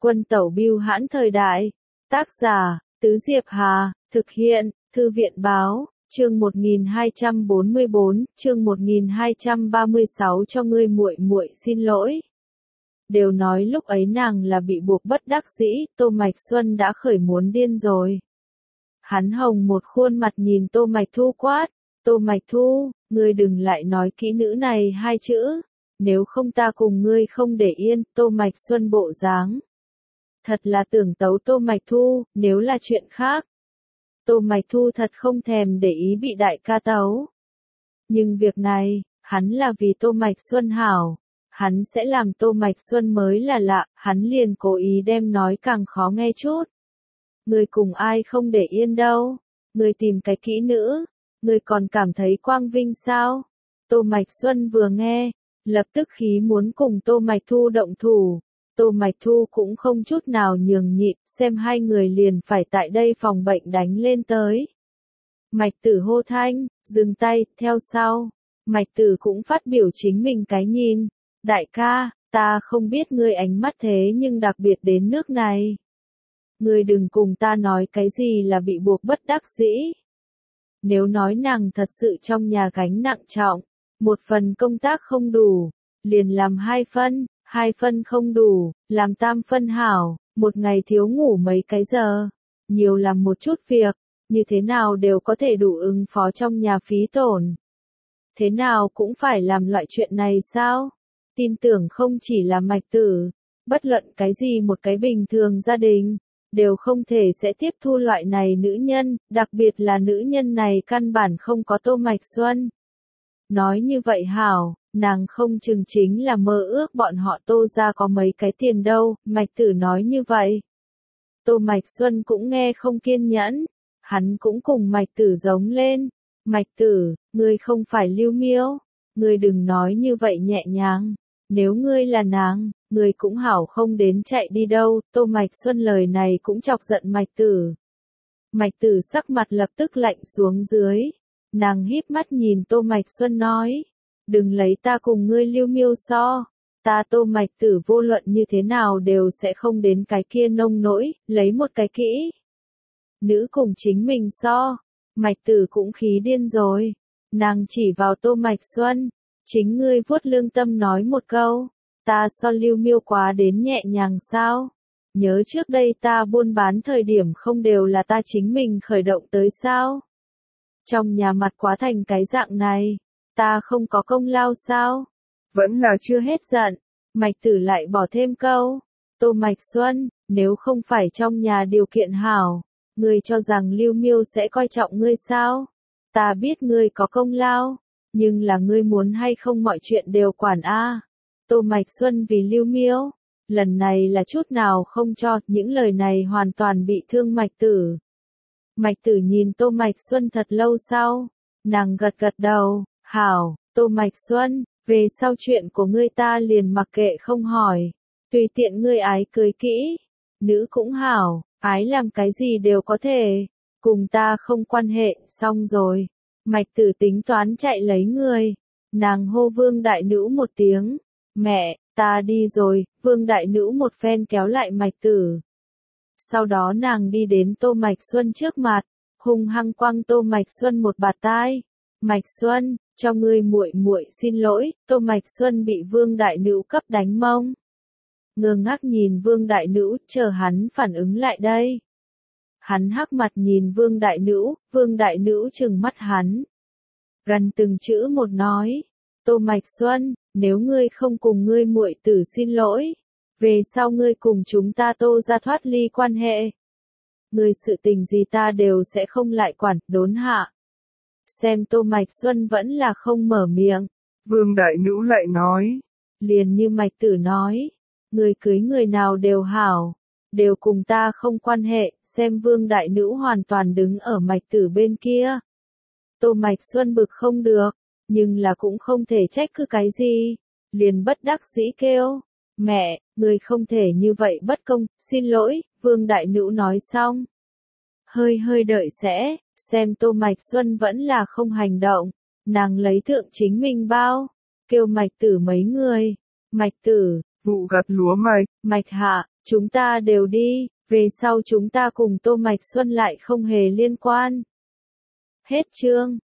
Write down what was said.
Quân tẩu bưu hãn thời đại. Tác giả, Tứ Diệp Hà, thực hiện, Thư viện báo, chương 1244, chương 1236 cho ngươi muội muội xin lỗi. Đều nói lúc ấy nàng là bị buộc bất đắc dĩ, Tô Mạch Xuân đã khởi muốn điên rồi. Hắn hồng một khuôn mặt nhìn Tô Mạch Thu quát, Tô Mạch Thu, ngươi đừng lại nói kỹ nữ này hai chữ, nếu không ta cùng ngươi không để yên. Tô Mạch Xuân bộ dáng thật là tưởng tấu Tô Mạch Thu, nếu là chuyện khác. Tô Mạch Thu thật không thèm để ý bị đại ca tấu. Nhưng việc này, hắn là vì Tô Mạch Xuân hảo, hắn sẽ làm Tô Mạch Xuân mới là lạ, hắn liền cố ý đem nói càng khó nghe chút. Ngươi cùng ai không để yên đâu, ngươi tìm cái kỹ nữ, ngươi còn cảm thấy quang vinh sao? Tô Mạch Xuân vừa nghe, lập tức khí muốn cùng Tô Mạch Thu động thủ. Tô Mạch Thu cũng không chút nào nhường nhịn, xem hai người liền phải tại đây phòng bệnh đánh lên tới. Mạch Tử hô thanh, dừng tay, theo sau. Mạch Tử cũng phát biểu chính mình cái nhìn. Đại ca, ta không biết ngươi ánh mắt thế nhưng đặc biệt đến nước này. Ngươi đừng cùng ta nói cái gì là bị buộc bất đắc dĩ. Nếu nói nàng thật sự trong nhà gánh nặng trọng, một phần công tác không đủ, liền làm hai phân không đủ, làm tam phân hảo, một ngày thiếu ngủ mấy cái giờ, nhiều làm một chút việc, như thế nào đều có thể đủ ứng phó trong nhà phí tổn. Thế nào cũng phải làm loại chuyện này sao? Tin tưởng không chỉ là Mạch Tử, bất luận cái gì một cái bình thường gia đình, đều không thể sẽ tiếp thu loại này nữ nhân, đặc biệt là nữ nhân này căn bản không có Tô Mạch Xuân. Nói như vậy hảo, nàng không chừng chính là mơ ước bọn họ Tô ra có mấy cái tiền đâu, Mạch Tử nói như vậy. Tô Mạch Xuân cũng nghe không kiên nhẫn, hắn cũng cùng Mạch Tử giống lên. Mạch Tử, ngươi không phải Lưu Miêu, ngươi đừng nói như vậy nhẹ nhàng, nếu ngươi là nàng, ngươi cũng hảo không đến chạy đi đâu. Tô Mạch Xuân lời này cũng chọc giận Mạch Tử. Mạch Tử sắc mặt lập tức lạnh xuống dưới. Nàng híp mắt nhìn Tô Mạch Xuân nói, đừng lấy ta cùng ngươi Lưu Miêu so, ta Tô Mạch Tử vô luận như thế nào đều sẽ không đến cái kia nông nỗi, lấy một cái kỹ nữ cùng chính mình so. Mạch Tử cũng khí điên rồi, nàng chỉ vào Tô Mạch Xuân, chính ngươi vuốt lương tâm nói một câu, ta so Lưu Miêu quá đến nhẹ nhàng sao? Nhớ trước đây ta buôn bán thời điểm không đều là ta chính mình khởi động tới sao? Trong nhà mặt quá thành cái dạng này, ta không có công lao sao? Vẫn là chưa hết giận, Mạch Tử lại bỏ thêm câu, Tô Mạch Xuân, nếu không phải trong nhà điều kiện hảo, ngươi cho rằng Lưu Miêu sẽ coi trọng ngươi sao? Ta biết ngươi có công lao, nhưng là ngươi muốn hay không mọi chuyện đều quản a. Tô Mạch Xuân vì Lưu Miêu, lần này là chút nào không cho, những lời này hoàn toàn bị thương Mạch Tử. Mạch Tử nhìn Tô Mạch Xuân thật lâu sau, nàng gật gật đầu, hảo, Tô Mạch Xuân, về sau chuyện của ngươi ta liền mặc kệ không hỏi, tùy tiện ngươi ái cưới kỹ, nữ cũng hảo, ái làm cái gì đều có thể, cùng ta không quan hệ. Xong rồi, Mạch Tử tính toán chạy lấy người, nàng hô Vương Đại Nữ một tiếng, mẹ, ta đi rồi. Vương Đại Nữ một phen kéo lại Mạch Tử. Sau đó nàng đi đến Tô Mạch Xuân trước mặt, hung hăng quăng Tô Mạch Xuân một bạt tai. Mạch Xuân, cho ngươi muội muội xin lỗi. Tô Mạch Xuân bị Vương Đại Nữ cấp đánh mông. Ngơ ngác nhìn Vương Đại Nữ, chờ hắn phản ứng lại đây. Hắn hắc mặt nhìn Vương Đại Nữ trừng mắt hắn. Gần từng chữ một nói, Tô Mạch Xuân, nếu ngươi không cùng ngươi muội tử xin lỗi, về sau ngươi cùng chúng ta Tô ra thoát ly quan hệ. Ngươi sự tình gì ta đều sẽ không lại quản. Đốn hạ. Xem Tô Mạch Xuân vẫn là không mở miệng. Vương Đại Nữ lại nói. Liền như Mạch Tử nói, ngươi cưới người nào đều hảo, đều cùng ta không quan hệ. Xem Vương Đại Nữ hoàn toàn đứng ở Mạch Tử bên kia. Tô Mạch Xuân bực không được, nhưng là cũng không thể trách cứ cái gì, liền bất đắc dĩ kêu, mẹ, người không thể như vậy bất công, xin lỗi. Vương Đại Nữ nói xong, hơi đợi sẽ, xem Tô Mạch Xuân vẫn là không hành động, nàng lấy thượng chính mình bao, kêu Mạch Tử mấy người. Mạch Tử, vụ gặt lúa mạch, Mạch Hạ, Chúng ta đều đi, về sau chúng ta cùng Tô Mạch Xuân lại không hề liên quan. Hết chương.